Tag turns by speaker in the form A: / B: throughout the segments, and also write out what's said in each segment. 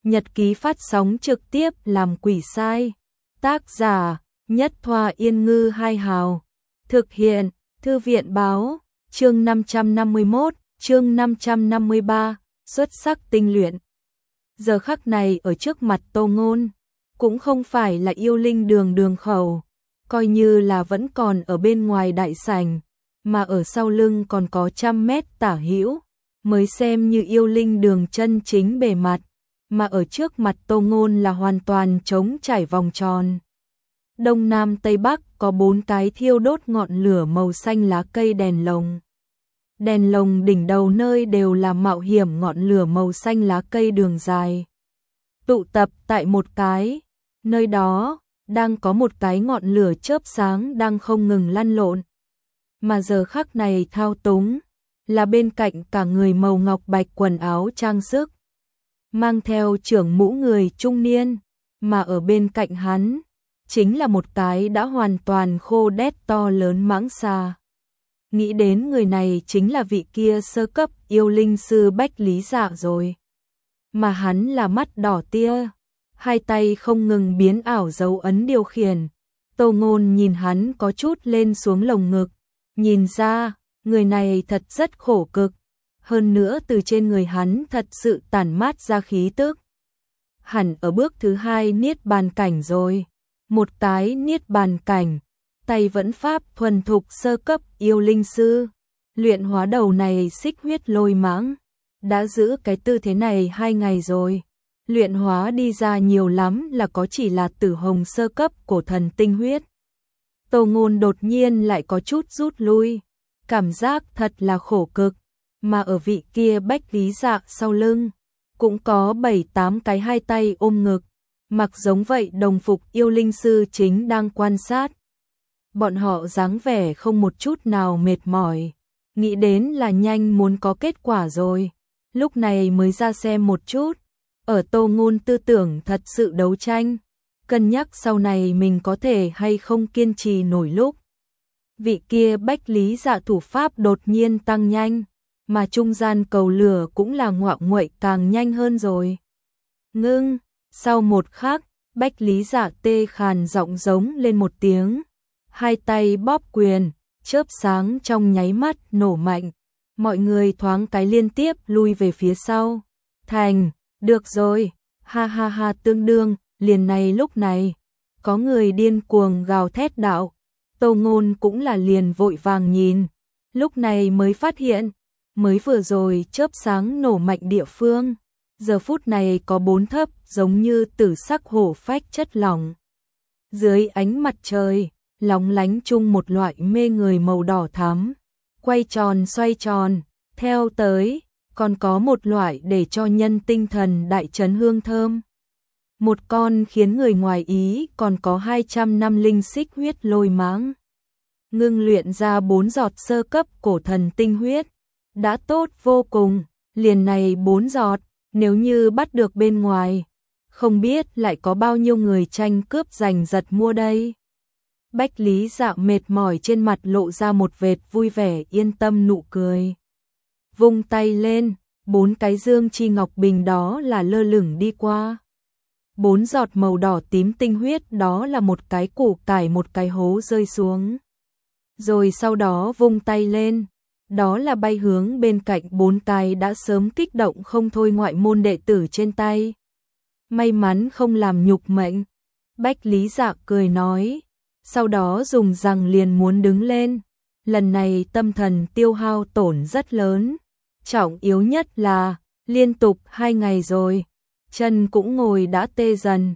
A: Nhật ký phát sóng trực tiếp làm quỷ sai. Tác giả Nhất Thoa Yên Ngư Hai Hào. Thực hiện Thư viện Báo. Chương 551, chương 553, xuất sắc tinh luyện. Giờ khắc này ở trước mặt Tô Ngôn, cũng không phải là yêu linh đường khẩu, coi như là vẫn còn ở bên ngoài đại sảnh, mà ở sau lưng còn có 100 mét tả hữu, mới xem như yêu linh đường chân chính bề mặt, mà ở trước mặt Tô Ngôn là hoàn toàn trống trải vòng tròn. Đông Nam Tây Bắc có 4 cái thiêu đốt ngọn lửa màu xanh lá cây đèn lồng. Đèn lồng đỉnh đầu nơi đều là mạo hiểm ngọn lửa màu xanh lá cây đường dài. Tụ tập tại một cái, nơi đó, đang có một cái ngọn lửa chớp sáng đang không ngừng lăn lộn. Mà giờ khắc này thao túng, là bên cạnh cả người màu ngọc bạch quần áo trang sức. Mang theo trưởng mũ người trung niên, mà ở bên cạnh hắn, chính là một cái đã hoàn toàn khô đét to lớn mãng xà. Nghĩ đến người này chính là vị kia sơ cấp yêu linh sư Bách Lý Dạ rồi. Mà hắn là mắt đỏ tia, hai tay không ngừng biến ảo dấu ấn điều khiển. Tô Ngôn nhìn hắn có chút lên xuống lồng ngực, nhìn ra, người này thật rất khổ cực. Hơn nữa từ trên người hắn thật sự tản mát ra khí tức. Hẳn ở bước thứ 2 niết bàn cảnh rồi. Một cái niết bàn cảnh, tay vẫn pháp thuần thục sơ cấp yêu linh sư. Luyện hóa đầu này xích huyết lôi mãng. Đã giữ cái tư thế này 2 ngày rồi. Luyện hóa đi ra nhiều lắm là có chỉ là tử hồng sơ cấp cổ thần tinh huyết. Tô Ngôn đột nhiên lại có chút rút lui. Cảm giác thật là khổ cực. Mà ở vị kia Bách Lý Dạ sau lưng, cũng có 7-8 cái hai tay ôm ngực, mặc giống vậy đồng phục yêu linh sư chính đang quan sát. Bọn họ dáng vẻ không một chút nào mệt mỏi, nghĩ đến là nhanh muốn có kết quả rồi, lúc này mới ra xem một chút. Ở Tô Ngôn tư tưởng thật sự đấu tranh, cân nhắc sau này mình có thể hay không kiên trì nổi lúc. Vị kia Bách Lý Dạ thủ pháp đột nhiên tăng nhanh, mà trung gian cầu lửa cũng là ngoạo nguậy càng nhanh hơn rồi. Ngưng, sau một khắc, Bách Lý Dạ tê khàn giọng giống lên một tiếng, hai tay bóp quyền, chớp sáng trong nháy mắt nổ mạnh, mọi người thoáng cái liên tiếp lui về phía sau. Thành, được rồi, ha ha ha, tương đương, liền này lúc này, có người điên cuồng gào thét đạo. Tô Ngôn cũng là liền vội vàng nhìn, lúc này mới phát hiện, mới vừa rồi chớp sáng nổ mạnh địa phương, giờ phút này có 4 thấp giống như tử sắc hổ phách chất lỏng. Dưới ánh mặt trời, lóng lánh chung một loại mê người màu đỏ thắm, quay tròn xoay tròn, theo tới, còn có một loại để cho nhân tinh thần đại chấn hương thơm. Một con khiến người ngoài ý còn có 200 năm linh xích huyết lôi mãng. Ngưng luyện ra 4 giọt sơ cấp cổ thần tinh huyết. Đã tốt vô cùng, liền này 4 giọt, nếu như bắt được bên ngoài, không biết lại có bao nhiêu người tranh cướp giành giật mua đây. Bách Lý Dạ mệt mỏi trên mặt lộ ra một vệt vui vẻ yên tâm nụ cười. Vung tay lên, 4 cái dương chi ngọc bình đó là lơ lửng đi qua. 4 giọt màu đỏ tím tinh huyết đó là một cái củ cải một cái hố rơi xuống. Rồi sau đó vung tay lên, đó là bay hướng bên cạnh 4 cái đã sớm kích động không thôi ngoại môn đệ tử trên tay. May mắn không làm nhục mệnh, Bách Lý Dạ cười nói, sau đó dùng rằng liền muốn đứng lên. Lần này tâm thần tiêu hao tổn rất lớn, trọng yếu nhất là liên tục 2 ngày rồi, chân cũng ngồi đã tê dần.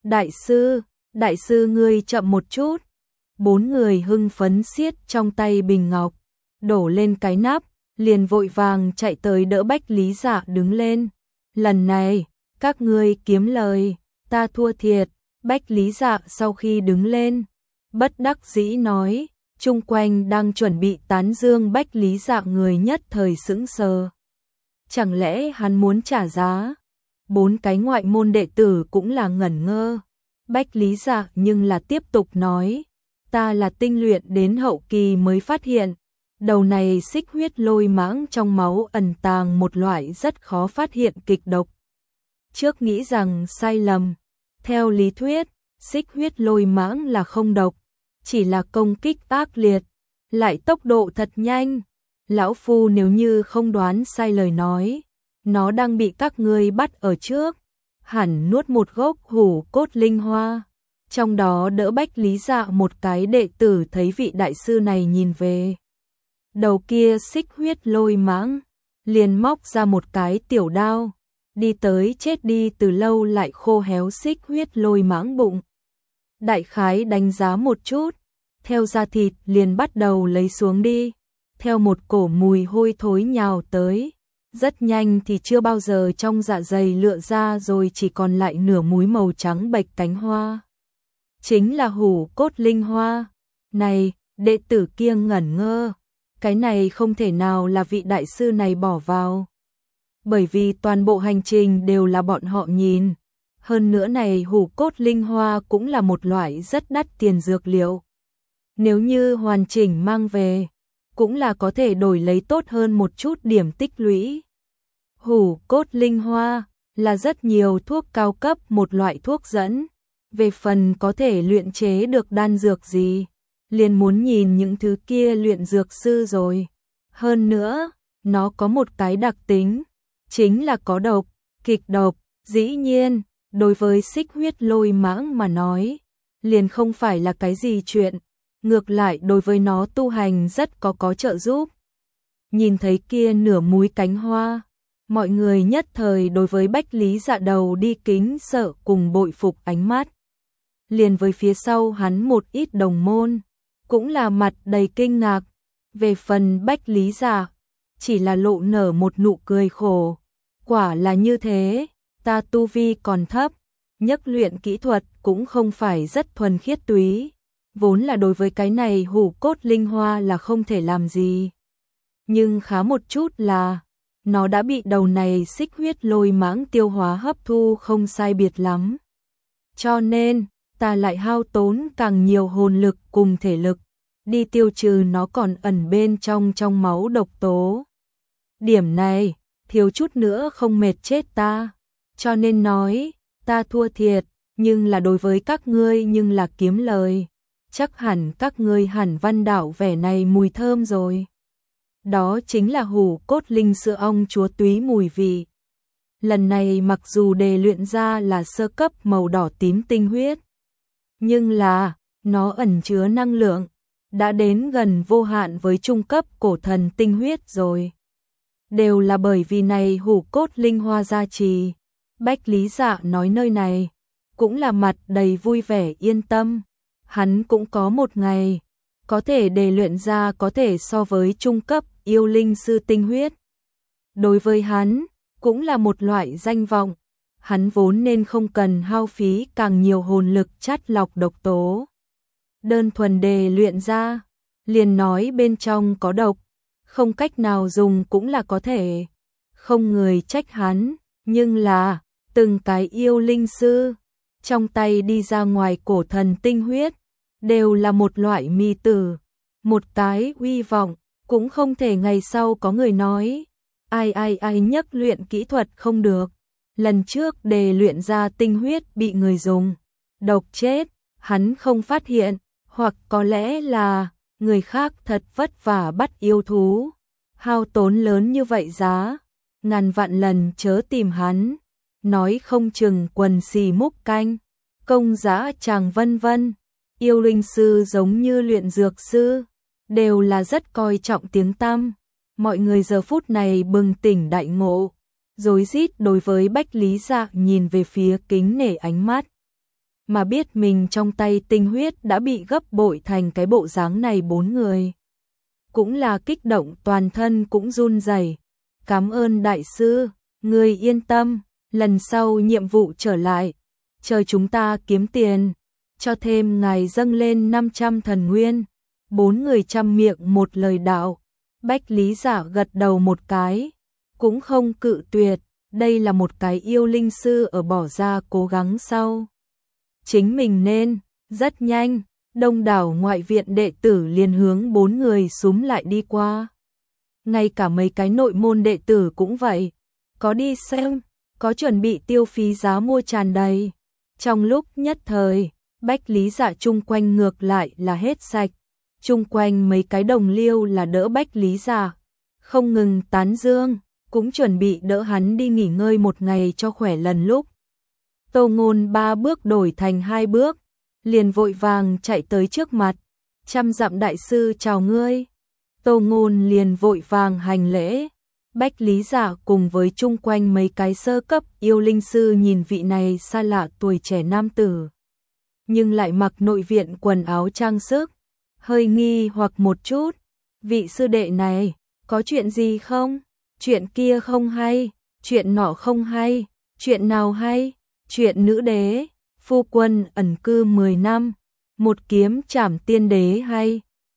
A: Đại sư ngươi chậm một chút. 4 người hưng phấn siết trong tay bình ngọc, đổ lên cái nắp, liền vội vàng chạy tới đỡ Bách Lý Dạ đứng lên. Lần này, các ngươi kiếm lời, ta thua thiệt. Bách Lý Dạ sau khi đứng lên, bất đắc dĩ nói, chung quanh đang chuẩn bị tán dương Bách Lý Dạ người nhất thời sững sờ. Chẳng lẽ hắn muốn trả giá? 4 cái ngoại môn đệ tử cũng là ngẩn ngơ. Bách Lý Dạ nhưng là tiếp tục nói, ta là tinh luyện đến hậu kỳ mới phát hiện, đầu này xích huyết lôi mãng trong máu ẩn tàng một loại rất khó phát hiện kịch độc. trước nghĩ rằng sai lầm. Theo lý thuyết, xích huyết lôi mãng là không độc, chỉ là công kích ác liệt, lại tốc độ thật nhanh. Lão Phu nếu như không đoán sai lời nói, nó đang bị các ngươi bắt ở trước, hẳn nuốt một gốc hủ cốt linh hoa. Trong đó đỡ Bách Lý Dạ một cái, đệ tử thấy vị đại sư này nhìn về đầu kia xích huyết lôi mãng, liền móc ra một cái tiểu đao, đi tới chết đi từ lâu lại khô héo xích huyết lôi mãng bụng. Đại khái đánh giá một chút, theo da thịt liền bắt đầu lấy xuống đi, theo một cổ mùi hôi thối nhào tới. Rất nhanh thì chưa bao giờ trong dạ dày lựa ra rồi chỉ còn lại nửa múi màu trắng bệch cánh hoa. Chính là hủ cốt linh hoa. Này, đệ tử kia ngẩn ngơ, cái này không thể nào là vị đại sư này bỏ vào. Bởi vì toàn bộ hành trình đều là bọn họ nhìn. Hơn nữa này hủ cốt linh hoa cũng là một loại rất đắt tiền dược liệu. Nếu như hoàn chỉnh mang về, cũng là có thể đổi lấy tốt hơn một chút điểm tích lũy. Hủ cốt linh hoa là rất nhiều thuốc cao cấp, một loại thuốc dẫn. Về phần có thể luyện chế được đan dược gì, liền muốn nhìn những thứ kia luyện dược sư rồi. Hơn nữa, nó có một cái đặc tính, chính là có độc, kịch độc. Dĩ nhiên, đối với xích huyết lôi mãng mà nói, liền không phải là cái gì chuyện. Ngược lại đối với nó tu hành rất có trợ giúp. Nhìn thấy kia nửa múi cánh hoa, mọi người nhất thời đối với Bách Lý Dạ đầu đi kính sợ cùng bội phục ánh mắt. Liền với phía sau hắn một ít đồng môn, cũng là mặt đầy kinh ngạc. Về phần Bách Lý Dạ, chỉ là lộ nở một nụ cười khổ. Quả là như thế, ta tu vi còn thấp, nhất luyện kỹ thuật cũng không phải rất thuần khiết túy. Vốn là đối với cái này hủ cốt linh hoa là không thể làm gì. Nhưng khá một chút là, nó đã bị đầu này xích huyết lôi mãng tiêu hóa hấp thu không sai biệt lắm. Cho nên, ta lại hao tốn càng nhiều hồn lực cùng thể lực, đi tiêu trừ nó còn ẩn bên trong máu độc tố. Điểm này, thiếu chút nữa không mệt chết ta. Cho nên nói, ta thua thiệt, nhưng là đối với các ngươi nhưng là kiếm lời. Chắc hẳn các ngươi hẳn văn đảo vẻ này mùi thơm rồi. Đó chính là hủ cốt linh sữa ong chúa túy mùi vị. Lần này mặc dù đề luyện ra là sơ cấp màu đỏ tím tinh huyết, nhưng là nó ẩn chứa năng lượng, đã đến gần vô hạn với trung cấp cổ thần tinh huyết rồi. Đều là bởi vì này hủ cốt linh hoa gia trì. Bách Lý Dạ nói nơi này, cũng là mặt đầy vui vẻ yên tâm. Hắn cũng có một ngày, có thể đề luyện ra có thể so với trung cấp yêu linh sư tinh huyết. Đối với hắn, cũng là một loại danh vọng. Hắn vốn nên không cần hao phí càng nhiều hồn lực chắt lọc độc tố. Đơn thuần đề luyện ra, liền nói bên trong có độc, không cách nào dùng cũng là có thể. Không người trách hắn, nhưng là, từng cái yêu linh sư, trong tay đi ra ngoài cổ thần tinh huyết, đều là một loại mi tử, một cái uy vọng, cũng không thể ngày sau có người nói, ai nhất luyện kỹ thuật không được. Lần trước đề luyện ra tinh huyết bị người dùng độc chết, hắn không phát hiện, hoặc có lẽ là người khác thật vất vả bắt yêu thú, hao tốn lớn như vậy giá, ngàn vạn lần chớ tìm hắn, nói không chừng quần xì múc canh, công giá chàng vân vân. Yêu linh sư giống như luyện dược sư, đều là rất coi trọng tiếng tăm. Mọi người giờ phút này bừng tỉnh đại ngộ, rối rít đối với Bách Lý Dạ nhìn về phía kính nể ánh mắt. Mà biết mình trong tay tinh huyết đã bị gấp bội thành cái bộ dáng này, bốn người cũng là kích động, toàn thân cũng run rẩy. Cảm ơn đại sư, người yên tâm, lần sau nhiệm vụ trở lại, chờ chúng ta kiếm tiền, cho thêm ngài dâng lên 500 thần nguyên. Bốn người chăm miệng một lời đạo. Bách Lý Dạ gật đầu một cái, cũng không cự tuyệt, đây là một cái yêu linh sư ở bỏ ra cố gắng sau. Chính mình nên, rất nhanh, đông đảo ngoại viện đệ tử liền hướng bốn người xúm lại đi qua. Ngay cả mấy cái nội môn đệ tử cũng vậy, có đi xem, có chuẩn bị tiêu phí giá mua tràn đầy. Trong lúc nhất thời, Bách Lý Dạ chung quanh ngược lại là hết sạch, chung quanh mấy cái đồng liêu là đỡ Bách Lý Dạ, không ngừng tán dương, cũng chuẩn bị đỡ hắn đi nghỉ ngơi một ngày cho khỏe lần lúc. Tô Ngôn 3 bước đổi thành 2 bước, liền vội vàng chạy tới trước mặt, trăm dặm đại sư chào ngươi. Tô Ngôn liền vội vàng hành lễ. Bách Lý Dạ cùng với chung quanh mấy cái sơ cấp yêu linh sư nhìn vị này xa lạ tuổi trẻ nam tử, nhưng lại mặc nội viện quần áo trang sức, hơi nghi hoặc một chút. Vị sư đệ này, có chuyện gì không? Chuyện kia không hay, chuyện nọ không hay, chuyện nào hay? Chuyện nữ đế, phu quân ẩn cư 10 năm, một kiếm trảm tiên đế hay?